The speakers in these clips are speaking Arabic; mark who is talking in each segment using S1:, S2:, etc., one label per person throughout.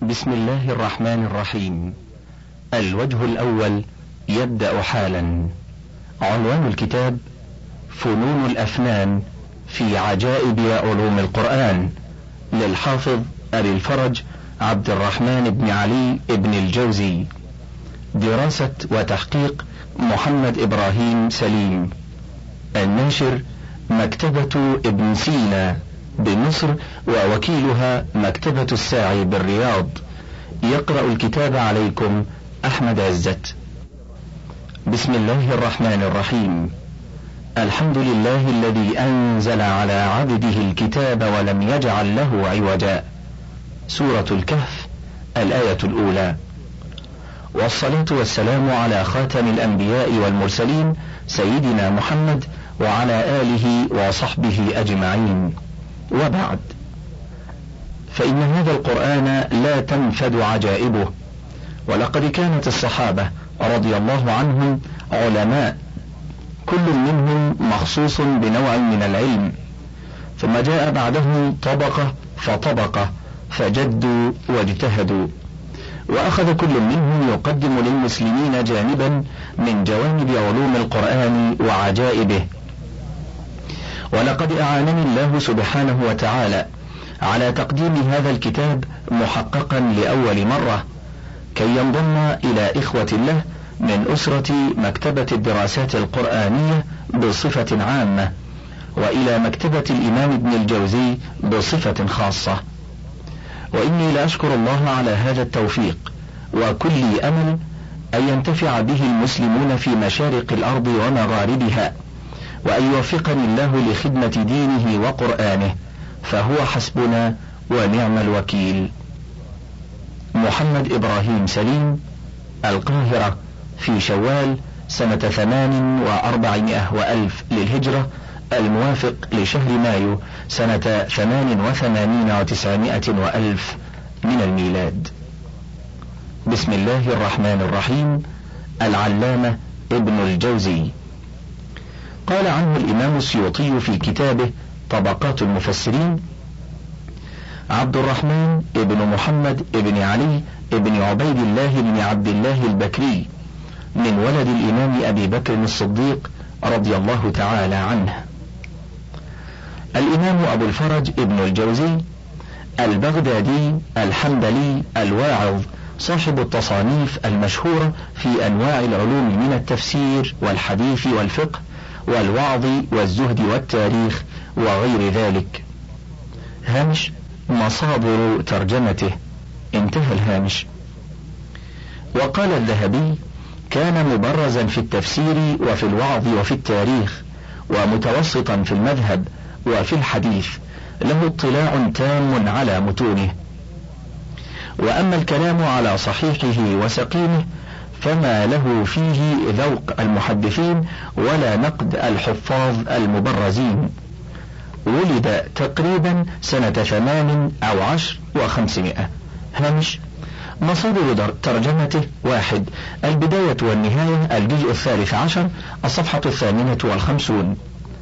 S1: بسم الله الرحمن الرحيم. الوجه الأول يبدأ حالا. عنوان الكتاب: فنون الأفنان في عجائب علوم القرآن، للحافظ أبي الفرج عبد الرحمن بن علي بن الجوزي، دراسة وتحقيق محمد إبراهيم سليم، الناشر مكتبة ابن سينا بمصر، ووكيلها مكتبة الساعي بالرياض. يقرأ الكتاب عليكم أحمد عزت. بسم الله الرحمن الرحيم. الحمد لله الذي أنزل على عبده الكتاب ولم يجعل له عوجا. سورة الكهف، الآية الأولى. والصلاة والسلام على خاتم الأنبياء والمرسلين سيدنا محمد وعلى آله وصحبه أجمعين، وبعد، فإن هذا القرآن لا تنفد عجائبه، ولقد كانت الصحابة رضي الله عنهم علماء، كل منهم مخصوص بنوع من العلم، ثم جاء بعدهم طبقة فطبقة فجدوا واجتهدوا، وأخذ كل منهم يقدم للمسلمين جانبا من جوانب علوم القرآن وعجائبه. ولقد أعانني الله سبحانه وتعالى على تقديم هذا الكتاب محققا لأول مرة، كي ينضم إلى إخوة له من أسرة مكتبة الدراسات القرآنية بصفة عامة، وإلى مكتبة الإمام ابن الجوزي بصفة خاصة. وإني لأشكر الله على هذا التوفيق، وكل أمل أن ينتفع به المسلمون في مشارق الأرض ومغاربها، وأن يوفقني الله لخدمة دينه وقرآنه، فهو حسبنا ونعم الوكيل. محمد إبراهيم سليم، القاهرة، في شوال سنة 4800 للهجرة، الموافق لشهر مايو سنة 88 و900 من الميلاد. بسم الله الرحمن الرحيم. العلامة ابن الجوزي قال عنه الإمام السيوطي في كتابه طبقات المفسرين: عبد الرحمن ابن محمد ابن علي ابن عبيد الله بن عبد الله البكري، من ولد الإمام أبي بكر الصديق رضي الله تعالى عنه. الإمام أبو الفرج ابن الجوزي البغدادي الحنبلي الواعظ، صاحب التصانيف المشهورة في أنواع العلوم من التفسير والحديث والفقه والوعظ والزهد والتاريخ وغير ذلك. هامش: مصادر ترجمته، انتهى الهامش. وقال الذهبي: كان مبرزا في التفسير وفي الوعظ وفي التاريخ، ومتوسطا في المذهب وفي الحديث، له اطلاع تام على متونه. وأما الكلام على صحيحه وسقيمه فما له فيه ذوق المحدثين ولا نقد الحفاظ المبرزين. ولد تقريبا سنة 8 أو 10 و500. هامش: مصادر ترجمته: 1. البداية والنهاية، الجزء 13، الصفحة 58.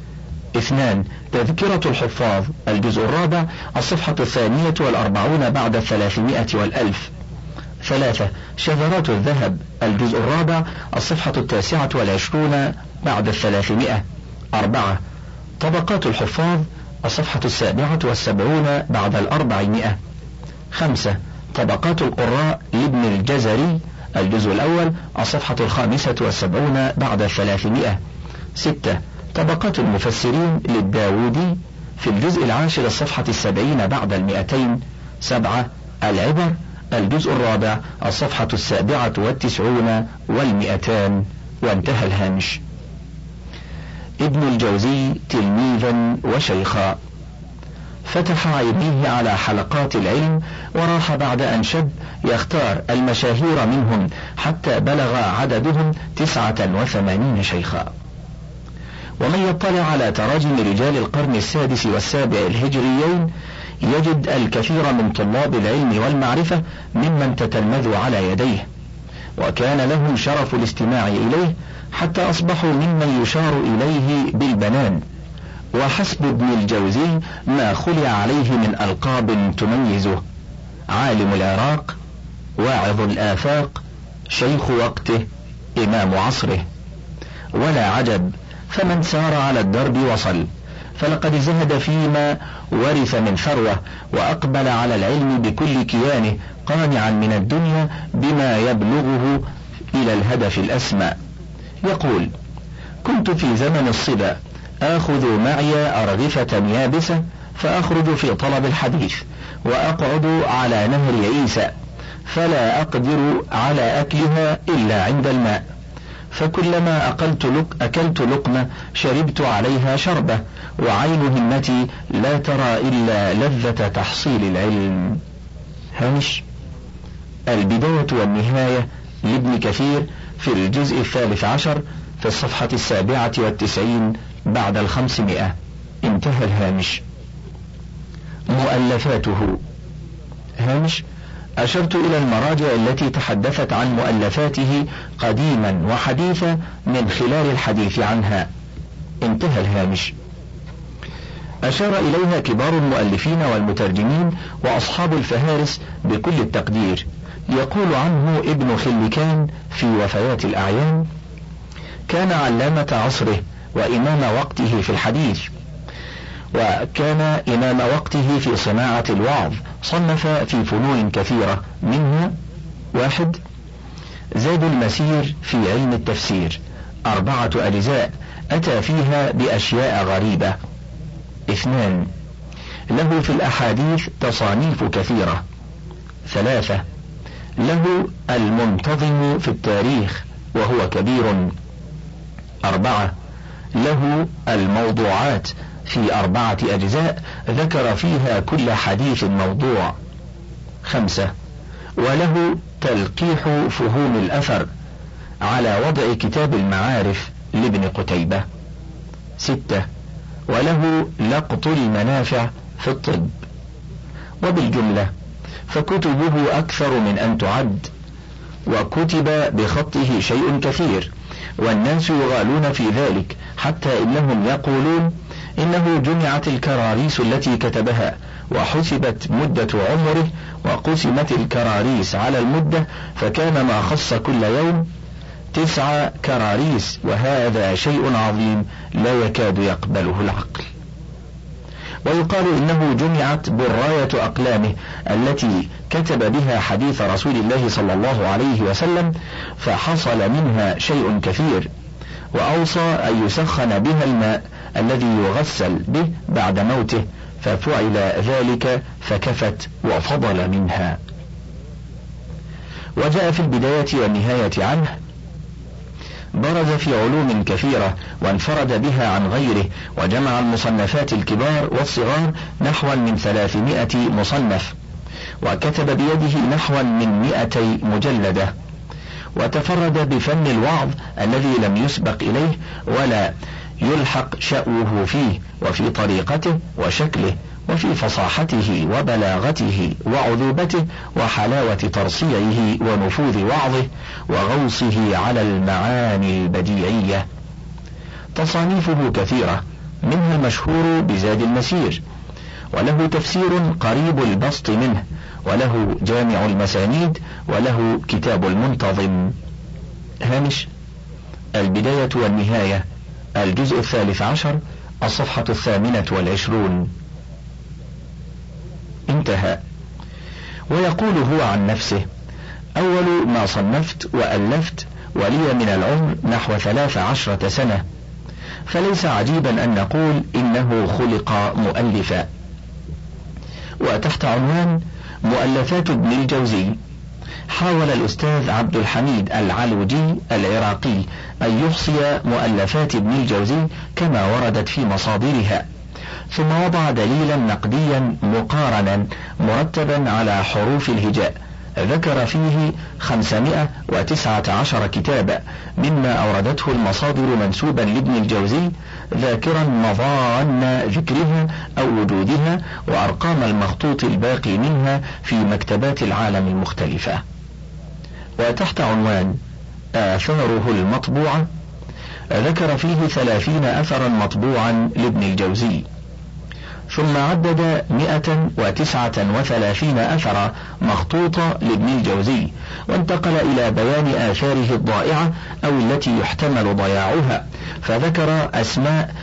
S1: 2. تذكرة الحفاظ، الجزء 4، الصفحة 42 بعد 300 و1000. 3. شذرات الذهب، الجزء 4، الصفحة 29 بعد 300. 4. طبقات الحفاظ، الصفحة 77 بعد 400. 5. طبقات القراء لابن الجزري، الجزء الأول، الصفحة 75 بعد 300. 6. طبقات المفسرين للداودي، في الجزء 10، الصفحة 70 بعد 200. 7. العبر، الجزء 4، الصفحة 97 و200. وانتهى الهامش. ابن الجوزي تلميذا وشيخا، فتح عينيه على حلقات العلم، وراح بعد أن شب يختار المشاهير منهم حتى بلغ عددهم 89 شيخا. ومن يطلع على تراجم رجال القرن السادس والسابع الهجريين يجد الكثير من طلاب العلم والمعرفة ممن تتلمذوا على يديه، وكان لهم شرف الاستماع إليه حتى أصبحوا ممن يشار إليه بالبنان. وحسب ابن الجوزي ما خلع عليه من ألقاب تميزه: عالم العراق، واعظ الآفاق، شيخ وقته، إمام عصره. ولا عجب، فمن سار على الدرب وصل، فلقد زهد فيما ورث من ثروة، وأقبل على العلم بكل كيانه، قانعا من الدنيا بما يبلغه إلى الهدف الأسمى. يقول: كنت في زمن الصبا آخذ معي أرغفة يابسة، فأخرج في طلب الحديث، وأقعد على نهر عيسى، فلا أقدر على أكلها إلا عند الماء، فكلما أكلت لقمة شربت عليها شربة، وعين همتي لا ترى إلا لذة تحصيل العلم. هامش: البداية والنهاية لابن كثير في الجزء 13 في الصفحة 97 بعد 500. انتهى الهامش. مؤلفاته. هامش: أشرت إلى المراجع التي تحدثت عن مؤلفاته قديما وحديثا من خلال الحديث عنها. انتهى الهامش. أشار إليها كبار المؤلفين والمترجمين وأصحاب الفهارس بكل التقدير. يقول عنه ابن خلكان في وفيات الأعيان: كان علامة عصره وإمام وقته في الحديث، وكان إمام وقته في صناعة الوعظ. صنف في فنون كثيرة، منها: 1. زاد المسير في علم التفسير، 4 أجزاء أتى فيها بأشياء غريبة. 2. له في الأحاديث تصانيف كثيرة. 3. له المنتظم في التاريخ وهو كبير. 4. له الموضوعات في 4 أجزاء ذكر فيها كل حديث موضوع. 5. وله تلقيح فهوم الأثر على وضع كتاب المعارف لابن قتيبة. 6. وله لقط المنافع في الطب. وبالجملة فكتبه أكثر من أن تعد، وكتب بخطه شيء كثير، والناس يغالون في ذلك، حتى إنهم يقولون إنه جمعت الكراريس التي كتبها وحسبت مدة عمره، وقسمت الكراريس على المدة، فكان ما خص كل يوم 9 كراريس، وهذا شيء عظيم لا يكاد يقبله العقل. ويقال إنه جمعت براية أقلامه التي كتب بها حديث رسول الله صلى الله عليه وسلم، فحصل منها شيء كثير، وأوصى أن يسخن بها الماء الذي يغسل به بعد موته، ففعل ذلك فكفت وفضل منها. وجاء في البداية والنهاية عنه: برز في علوم كثيرة وانفرد بها عن غيره، وجمع المصنفات الكبار والصغار نحو من 300 مصنف، وكتب بيده نحو من 200 مجلدة، وتفرد بفن الوعظ الذي لم يسبق إليه ولا يلحق شأوه فيه، وفي طريقته وشكله، وفي فصاحته وبلاغته وعذوبته وحلاوة ترصيعه ونفوذ وعظه وغوصه على المعاني البديعية. تصانيفه كثيرة، منها المشهور بزاد المسير، وله تفسير قريب البسط منه، وله جامع المسانيد، وله كتاب المنتظم. هامش: البداية والنهاية، الجزء 13 الصفحة 28. انتهى. ويقول هو عن نفسه: أول ما صنفت وألفت ولي من العمر نحو 13 سنة، فليس عجيبا أن نقول إنه خلق مؤلفا. وتحت عنوان مؤلفات ابن الجوزي، حاول الأستاذ عبد الحميد العلوجي العراقي أن يحصي مؤلفات ابن الجوزي كما وردت في مصادرها، ثم وضع دليلا نقديا مقارنا مرتبا على حروف الهجاء، ذكر فيه 519 كتابا مما أوردته المصادر منسوبا لابن الجوزي، ذاكرا مظان ذكرها أو وجودها وأرقام المخطوط الباقي منها في مكتبات العالم المختلفة. وتحت عنوان آثاره المطبوعة، ذكر فيه 30 أثرا مطبوعا لابن الجوزي، ثم عدد 139 أثرا مخطوطة لابن الجوزي، وانتقل إلى بيان آثاره الضائعة أو التي يحتمل ضياعها، فذكر أسماء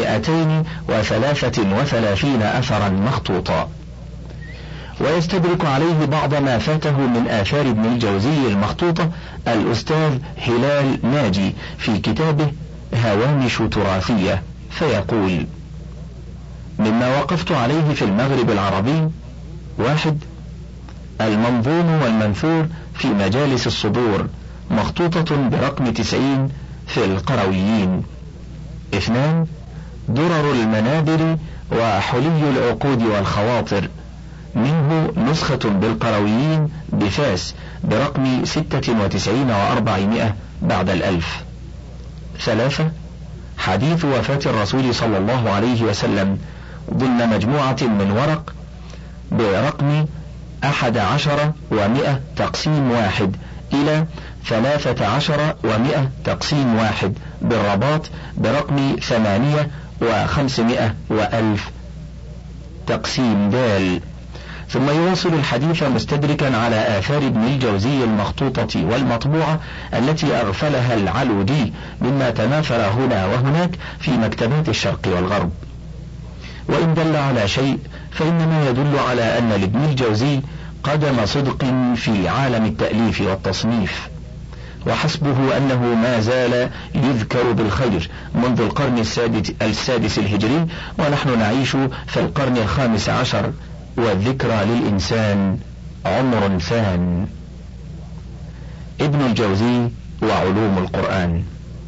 S1: 233 أثرا مخطوطا. ويستدرك عليه بعض ما فاته من آثار ابن الجوزي المخطوطة الأستاذ هلال ناجي في كتابه هوامش تراثية، فيقول: مما وقفت عليه في المغرب العربي: 1. المنظوم والمنثور في مجالس الصدور مخطوطة برقم 90 في القرويين. 2. درر المنابر وحلي العقود والخواطر، منه نسخة بالقرويين بفاس برقم 96 و400 بعد 1000. 3. حديث وفاة الرسول صلى الله عليه وسلم ضمن مجموعة من ورق برقم 11 و100 تقسيم 1 إلى 13 و100 تقسيم 1 بالرباط برقم 8 و500 و1000 تقسيم دال. ثم يواصل الحديث مستدركا على آثار ابن الجوزي المخطوطة والمطبوعة التي أغفلها العلودي مما تناثر هنا وهناك في مكتبات الشرق والغرب. وإن دل على شيء فإنما يدل على أن لابن الجوزي قدم صدق في عالم التأليف والتصنيف، وحسبه أنه ما زال يذكر بالخير منذ القرن السادس الهجري، ونحن نعيش في القرن 15، والذكرى للإنسان عمر ثان. ابن الجوزي وعلوم القرآن.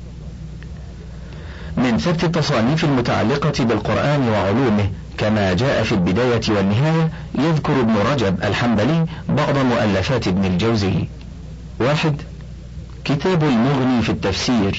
S1: من ثبت التصانيف المتعلقة بالقرآن وعلومه كما جاء في البداية والنهاية، يذكر ابن رجب الحنبلي بعض مؤلفات ابن الجوزي: 1. كتاب المغني في التفسير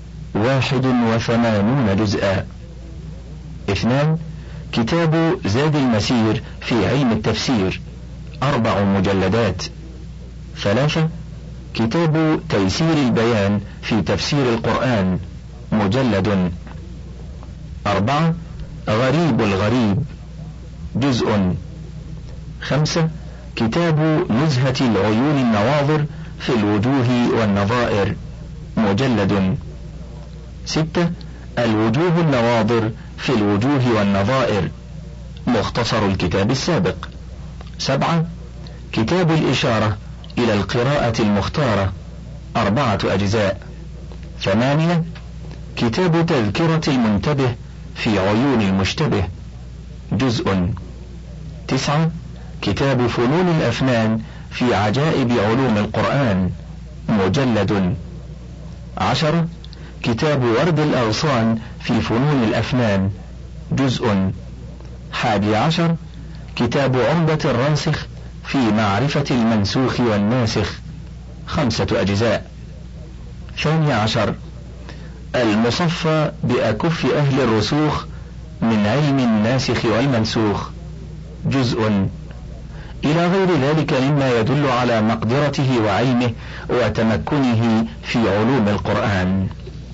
S1: 81 جزءا. 2. كتاب زاد المسير في علم التفسير 4 مجلدات. 3. كتاب تيسير البيان في تفسير القرآن مجلد. 4. غريب الغريب جزء. 5. كتاب نزهة العيون النواظر في الوجوه والنظائر مجلد. 6. الوجوه النواظر في الوجوه والنظائر مختصر الكتاب السابق. 7. كتاب الإشارة إلى القراءة المختارة 4 أجزاء. 8. كتاب تذكرة المنتبه في عيون المشتبه جزء. 9. كتاب فنون الأفنان في عجائب علوم القرآن مجلد. 10. كتاب ورد الأغصان في فنون الأفنان جزء. 11. كتاب عمدة الراسخ في معرفة المنسوخ والناسخ 5 أجزاء. 12. المصفى بأكف أهل الرسوخ من علم الناسخ والمنسوخ جزء، إلى غير ذلك مما يدل على مقدرته وعلمه وتمكنه في علوم القرآن.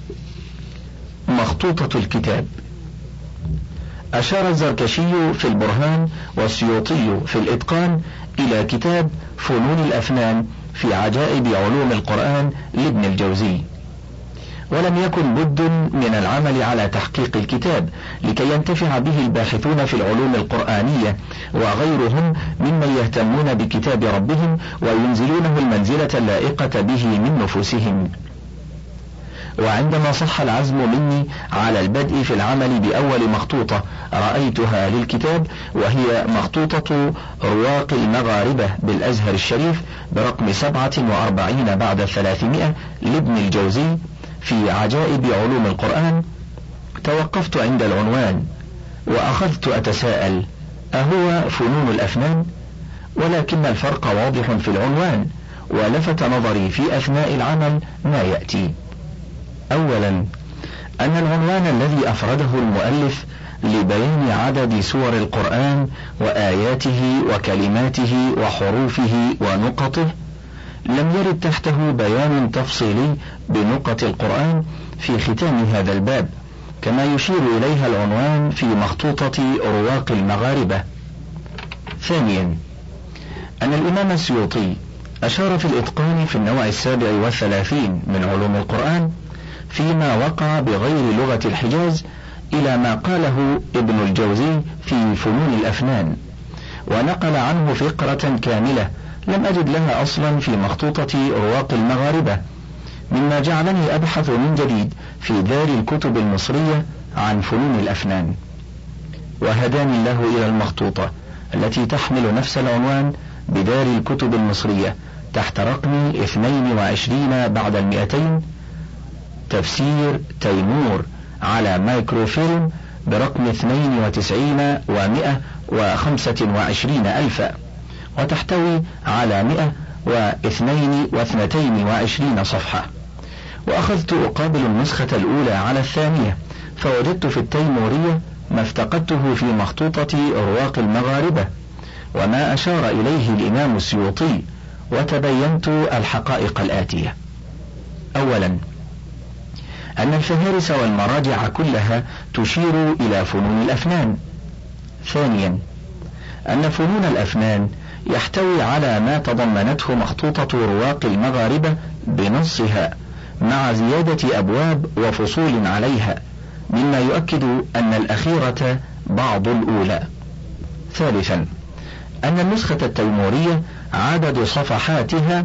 S1: مخطوطة الكتاب. أشار الزركشي في البرهان والسيوطي في الإتقان إلى كتاب فنون الأفنان في عجائب علوم القرآن لابن الجوزي، ولم يكن بد من العمل على تحقيق الكتاب لكي ينتفع به الباحثون في العلوم القرآنية وغيرهم ممن يهتمون بكتاب ربهم وينزلونه المنزلة اللائقة به من نفوسهم. وعندما صح العزم مني على البدء في العمل بأول مخطوطة رأيتها للكتاب، وهي مخطوطة رواق المغاربة بالأزهر الشريف برقم 47 بعد 300 لابن الجوزي في عجائب علوم القرآن، توقفت عند العنوان وأخذت أتساءل: أهو فنون الأفنان؟ ولكن الفرق واضح في العنوان، ولفت نظري في أثناء العمل ما يأتي. أولا، أن العنوان الذي أفرده المؤلف لبيان عدد سور القرآن وآياته وكلماته وحروفه ونقطه لم يرد تحته بيان تفصيلي بنقط القرآن في ختام هذا الباب، كما يشير إليها العنوان في مخطوطة رواق المغاربة. ثانيا، أن الإمام السيوطي أشار في الإتقان في النوع 37 من علوم القرآن فيما وقع بغير لغة الحجاز إلى ما قاله ابن الجوزي في فنون الأفنان، ونقل عنه فقرة كاملة لم أجد لها أصلا في مخطوطة رواق المغاربة، مما جعلني أبحث من جديد في دار الكتب المصرية عن فنون الأفنان، وهداني الله إلى المخطوطة التي تحمل نفس العنوان بدار الكتب المصرية تحت رقم 22 بعد 200، تفسير تيمور على مايكروفيلم برقم 92,125 ألفا، وتحتوي على 122 صفحة. وأخذت أقابل النسخة الأولى على الثانية، فوجدت في التيمورية ما افتقدته في مخطوطة رواق المغاربة وما أشار إليه الإمام السيوطي، وتبينت الحقائق الآتية: أولا، أن الفهارس والمراجع كلها تشير إلى فنون الأفنان. ثانيا، أن فنون الأفنان يحتوي على ما تضمنته مخطوطة رواق المغاربة بنصها مع زيادة أبواب وفصول عليها، مما يؤكد أن الأخيرة بعض الأولى. ثالثا، أن النسخة التيمورية عدد صفحاتها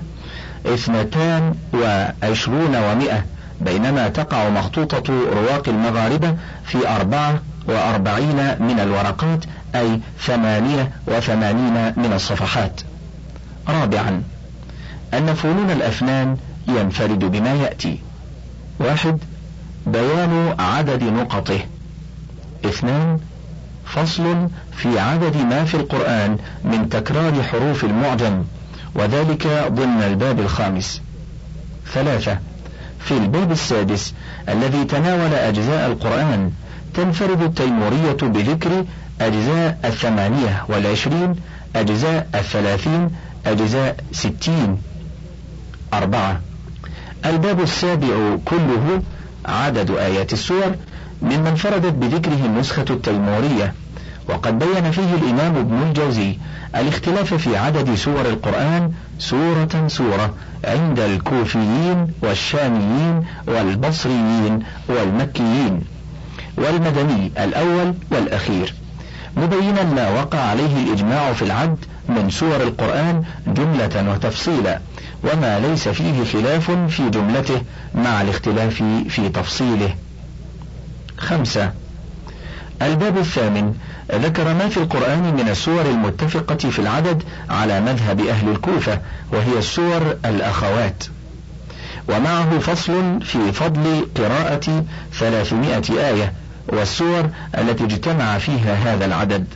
S1: 22 بينما تقع مخطوطة رواق المغاربة في 44 من الورقات، أي 88 من الصفحات. رابعا، أن فنون الأفنان ينفرد بما يأتي: 1. بيان عدد نقطه. 2. فصل في عدد ما في القرآن من تكرار حروف المعجم، وذلك ضمن الباب الخامس. 3. في الباب السادس الذي تناول أجزاء القرآن تنفرد التيمورية بذكر أجزاء 28، أجزاء 30، أجزاء 60. 4. الباب السابع كله عدد آيات السور، مما انفردت بذكره النسخة التيمورية، وقد بين فيه الإمام ابن الجوزي الاختلاف في عدد سور القرآن سورة سورة عند الكوفيين والشاميين والبصريين والمكيين، والمدني الأول والأخير، مبينا ما وقع عليه الإجماع في العد من سور القرآن جملة وتفصيلا، وما ليس فيه خلاف في جملته مع الاختلاف في تفصيله. 5. الباب الثامن ذكر ما في القرآن من السور المتفقة في العدد على مذهب أهل الكوفة، وهي السور الأخوات، ومعه فصل في فضل قراءة 300 آية والسور التي اجتمع فيها هذا العدد.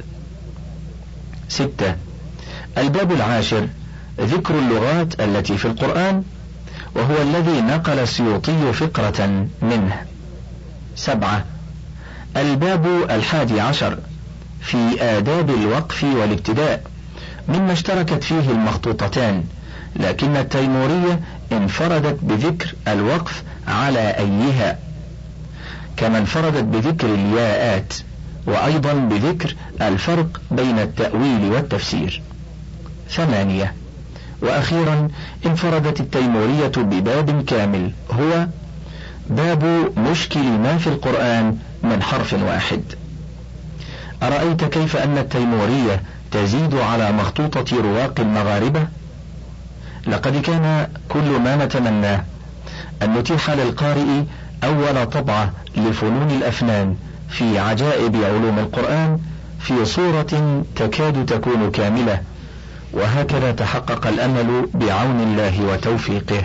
S1: 6. الباب العاشر ذكر اللغات التي في القرآن، وهو الذي نقل السيوطي فقرة منه. 7. الباب 11 في آداب الوقف والابتداء، مما اشتركت فيه المخطوطتان، لكن التيمورية انفردت بذكر الوقف على أيها، كما انفردت بذكر الياءات، وأيضا بذكر الفرق بين التأويل والتفسير. 8. وأخيرا انفردت التيمورية بباب كامل، هو باب مشكل ما في القرآن من حرف واحد. أرأيت كيف أن التيمورية تزيد على مخطوطة رواق المغاربة؟ لقد كان كل ما نتمناه أن نتيح للقارئ أول طبعة لفنون الأفنان في عجائب علوم القرآن في صورة تكاد تكون كاملة، وهكذا تحقق الأمل بعون الله وتوفيقه.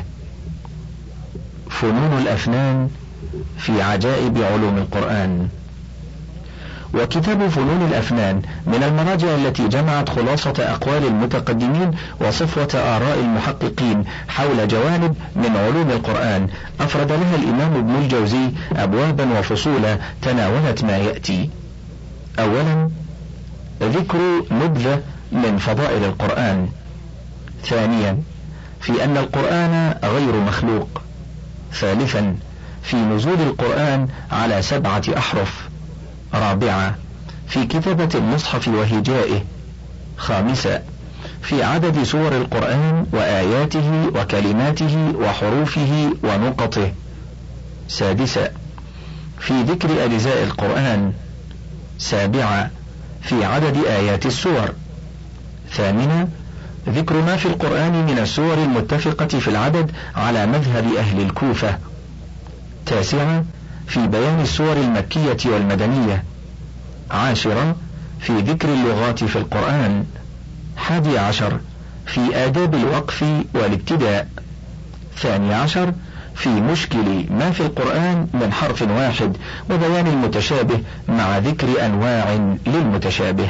S1: فنون الأفنان في عجائب علوم القرآن. وكتاب فنون الأفنان من المراجع التي جمعت خلاصة أقوال المتقدمين وصفوة آراء المحققين حول جوانب من علوم القرآن، أفرد لها الإمام ابن الجوزي أبوابا وفصولا تناولت ما يأتي. أولا، ذكر نبذة من فضائل القرآن. ثانيا، في أن القرآن غير مخلوق. ثالثا، في نزول القرآن على 7 أحرف. 4. في كتابة المصحف وهجائه. 5. في عدد سور القرآن وآياته وكلماته وحروفه ونقطه. 6. في ذكر أجزاء القرآن. 7. في عدد آيات السور. 8. ذكر ما في القرآن من السور المتفقة في العدد على مذهب أهل الكوفة. 9. في بيان السور المكية والمدنية. 10. في ذكر اللغات في القرآن. 11. في آداب الوقف والابتداء. 12. في مشكل ما في القرآن من حرف واحد وبيان المتشابه مع ذكر أنواع للمتشابه.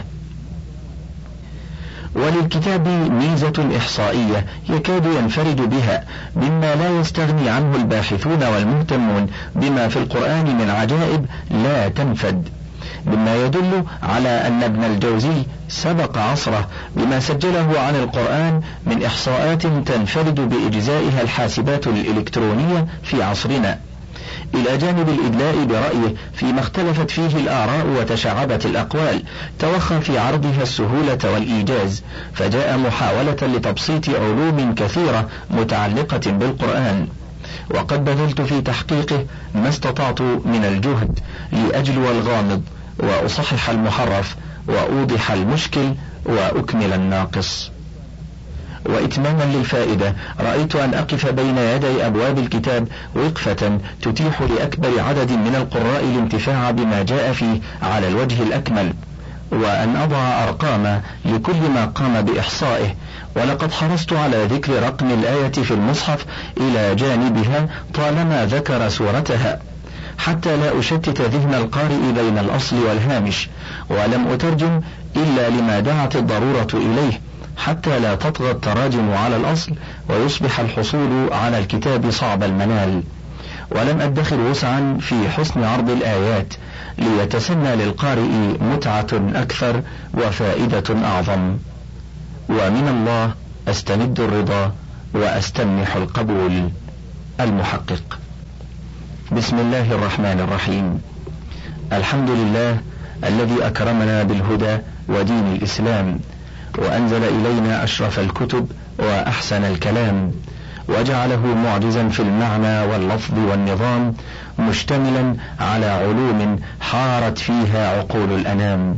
S1: وللكتاب ميزة إحصائية يكاد ينفرد بها مما لا يستغني عنه الباحثون والمهتمون بما في القرآن من عجائب لا تنفد، مما يدل على أن ابن الجوزي سبق عصره بما سجله عن القرآن من إحصاءات تنفرد بإجزائها الحاسبات الإلكترونية في عصرنا، إلى جانب الإدلاء برأيه فيما اختلفت فيه الآراء وتشعبت الأقوال، توخى في عرضها السهولة والإيجاز، فجاء محاولة لتبسيط علوم كثيرة متعلقة بالقرآن، وقد بذلت في تحقيقه ما استطعت من الجهد لأجلو الغامض وأصحح المحرف وأوضح المشكل وأكمل الناقص. وإتماما للفائدة رأيت أن أقف بين يدي أبواب الكتاب وقفة تتيح لأكبر عدد من القراء الانتفاع بما جاء فيه على الوجه الأكمل، وأن أضع أرقام لكل ما قام بإحصائه، ولقد حرصت على ذكر رقم الآية في المصحف إلى جانبها طالما ذكر سورتها، حتى لا أشتت ذهن القارئ بين الأصل والهامش، ولم أترجم إلا لما دعت الضرورة إليه، حتى لا تطغى التراجم على الأصل ويصبح الحصول على الكتاب صعب المنال، ولم أدخر وسعا في حسن عرض الآيات ليتسنى للقارئ متعة أكثر وفائدة أعظم. ومن الله أستمد الرضا وأستمنح القبول. المحقق. بسم الله الرحمن الرحيم. الحمد لله الذي أكرمنا بالهدى ودين الإسلام، وأنزل إلينا أشرف الكتب وأحسن الكلام، وجعله معجزا في المعنى واللفظ والنظام، مشتملا على علوم حارت فيها عقول الأنام،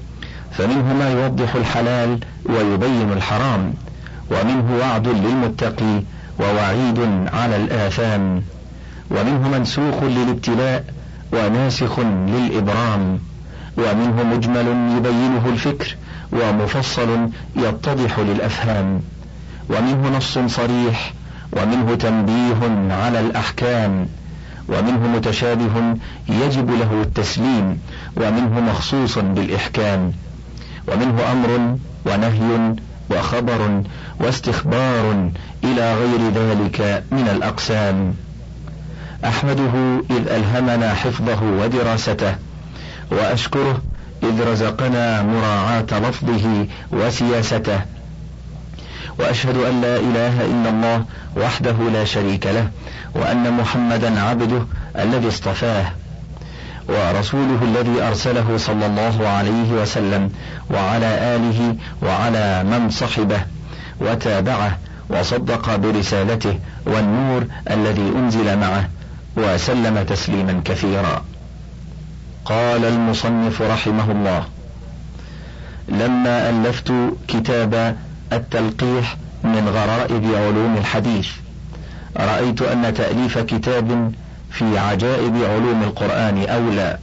S1: فمنه ما يوضح الحلال ويبين الحرام، ومنه وعد للمتقي ووعيد على الآثام، ومنه منسوخ للابتلاء وناسخ للإبرام، ومنه مجمل يبينه الفكر ومفصل يتضح للأفهام، ومنه نص صريح، ومنه تنبيه على الأحكام، ومنه متشابه يجب له التسليم، ومنه مخصوص بالإحكام، ومنه أمر ونهي وخبر واستخبار إلى غير ذلك من الأقسام. أحمده إذ ألهمنا حفظه ودراسته، وأشكره إذ رزقنا مراعاة لفظه وسياسته، وأشهد أن لا إله إلا الله وحده لا شريك له، وأن محمدا عبده الذي اصطفاه ورسوله الذي أرسله صلى الله عليه وسلم وعلى آله وعلى من صحبه وتابعه وصدق برسالته والنور الذي أنزل معه، وسلم تسليما كثيرا. قال المصنف رحمه الله: لما ألفت كتاب التلقيح من غرائب علوم الحديث، رأيت أن تأليف كتاب في عجائب علوم القرآن أولى،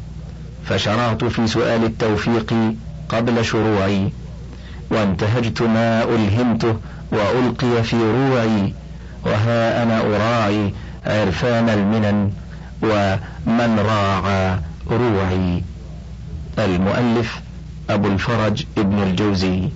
S1: فشرعت في سؤال التوفيق قبل شروعي، وانتهجت ما ألهمته وألقي في روعي، وها أنا أراعي عرفان المنن ومن راعى روعي. المؤلف أبو الفرج ابن الجوزي.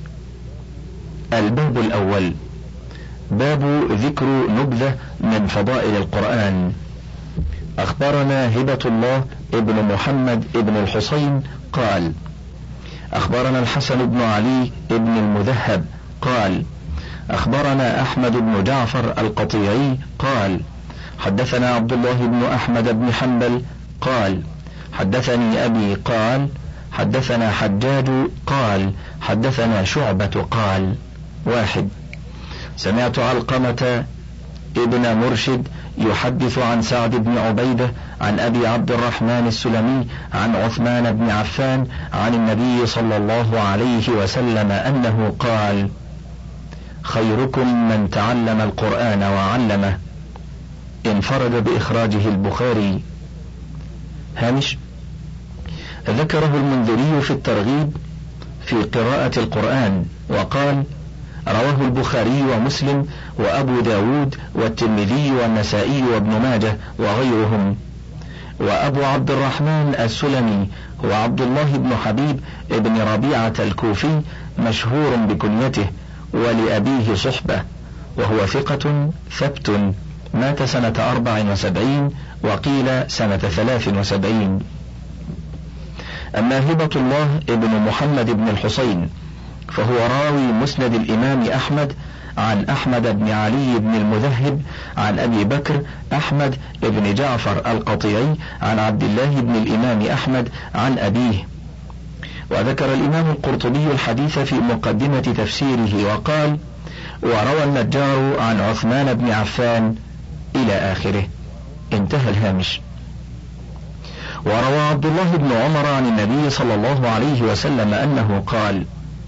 S1: الباب الأول، باب ذكر نبذة من فضائل القرآن. أخبرنا هبة الله ابن محمد ابن الحسين قال: أخبرنا الحسن بن علي ابن المذهب قال: أخبرنا أحمد بن جعفر القطيعي قال: حدثنا عبد الله بن أحمد بن حنبل قال حدثني أبي قال حدثنا حجاج قال حدثنا شعبة قال: 1. سمعت علقمة ابن مرشد يحدث عن سعد بن عبيدة عن أبي عبد الرحمن السلمي عن عثمان بن عفان عن النبي صلى الله عليه وسلم أنه قال: خيركم من تعلم القرآن وعلمه. انفرد بإخراجه البخاري. هامش: ذكره المنذري في الترغيب في قراءة القرآن وقال: رواه البخاري ومسلم وأبو داود والترمذي والنسائي وابن ماجه وغيرهم. وأبو عبد الرحمن السلمي هو عبد الله بن حبيب ابن ربيعة الكوفي مشهور بكنيته، ولأبيه صحبة، وهو ثقة ثبت، مات سنة 74 وقيل سنة 73. أما هبة الله ابن محمد بن الحسين فهو راوي مسند الإمام أحمد عن أحمد بن علي بن المذهب عن أبي بكر أحمد بن جعفر القطيعي عن عبد الله بن الإمام أحمد عن أبيه. وذكر الإمام القرطبي الحديث في مقدمة تفسيره وقال: وروى النجار عن عثمان بن عفان إلى آخره. انتهى الهامش. وروى عبد الله بن عمر عن النبي صلى الله عليه وسلم أنه قال: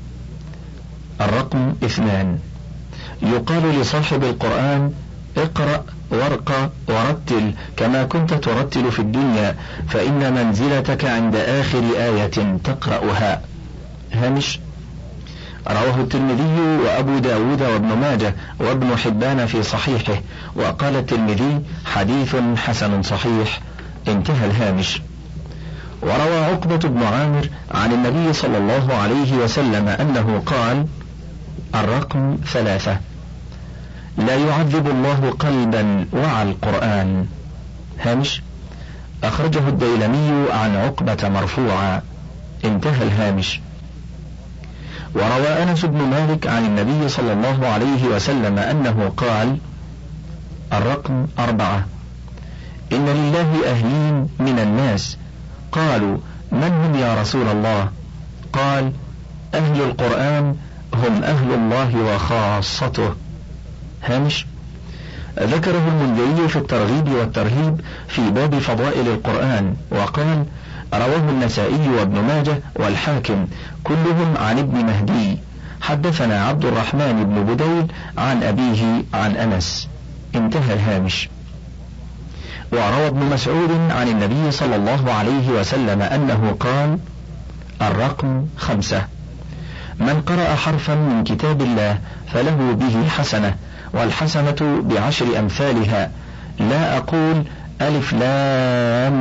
S1: الرقم 2. يقال لصاحب القرآن: اقرأ وارق ورتل كما كنت ترتل في الدنيا، فإن منزلتك عند آخر آية تقرأها. هامش: رواه الترمذي وأبو داود وابن ماجه وابن حبان في صحيحه، وقال الترمذي: حديث حسن صحيح. انتهى الهامش. وروى عقبة بن عامر عن النبي صلى الله عليه وسلم أنه قال: الرقم 3. لا يعذب الله قلبا وعى القرآن. هامش: أخرجه الديلمي عن عقبة مرفوعا. انتهى الهامش. وروى أنس بن مالك عن النبي صلى الله عليه وسلم أنه قال: الرقم 4. إن لله أهلين من الناس. قالوا: من هم يا رسول الله؟ قال: أهل القرآن هم أهل الله وخاصته. هامش: ذكره المنذري في الترغيب والترهيب في باب فضائل القرآن وقال: رواه النسائي وابن ماجه والحاكم كلهم عن ابن مهدي. حدثنا عبد الرحمن بن بديل عن أبيه عن أنس. انتهى الهامش. وروى ابن مسعود عن النبي صلى الله عليه وسلم أنه قال: الرقم 5. من قرأ حرفا من كتاب الله فله به حسنة، والحسنة ب10 أمثالها. لا أقول ألف لام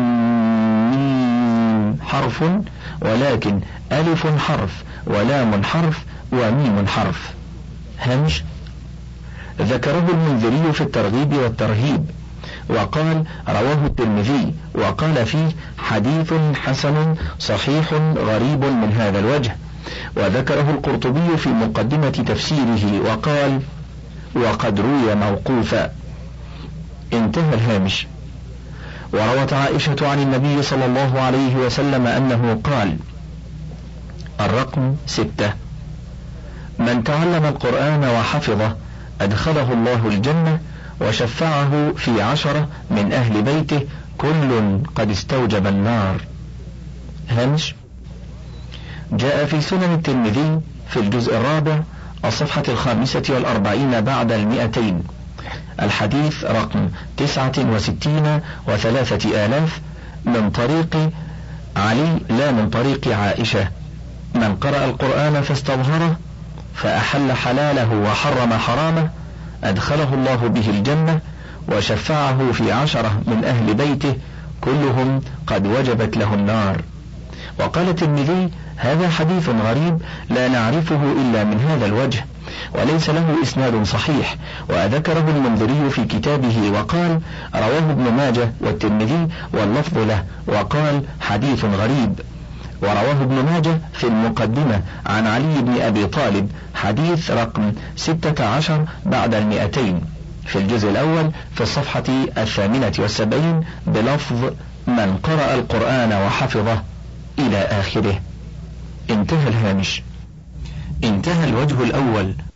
S1: ميم حرف، ولكن ألف حرف ولام حرف وميم حرف. هامش: ذكره المنذري في الترغيب والترهيب وقال: رواه الترمذي وقال فيه: حديث حسن صحيح غريب من هذا الوجه. وذكره القرطبي في مقدمة تفسيره وقال: وقد روي موقوفا. انتهى الهامش. وروت عائشة عن النبي صلى الله عليه وسلم أنه قال: الرقم 6. من تعلم القرآن وحفظه أدخله الله الجنة وشفعه في 10 من أهل بيته كل قد استوجب النار. هامش: جاء في سنن الترمذي في الجزء 4 الصفحة 45 بعد 200 الحديث رقم 69 و3000 من طريق علي لا من طريق عائشة: من قرأ القرآن فاستظهره فأحل حلاله وحرم حرامه أدخله الله به الجنة وشفعه في 10 من أهل بيته كلهم قد وجبت له النار. وقال الترمذي: هذا حديث غريب لا نعرفه إلا من هذا الوجه، وليس له إسناد صحيح. وذكره المنذري في كتابه وقال: رواه ابن ماجه والترمذي واللفظ له، وقال: حديث غريب. ورواه ابن ماجه في المقدمة عن علي بن أبي طالب حديث رقم 16 بعد 200. في الجزء الأول في الصفحة 78 بلفظ من قرأ القرآن وحفظه إلى آخره. انتهى الهامش. انتهى الوجه الأول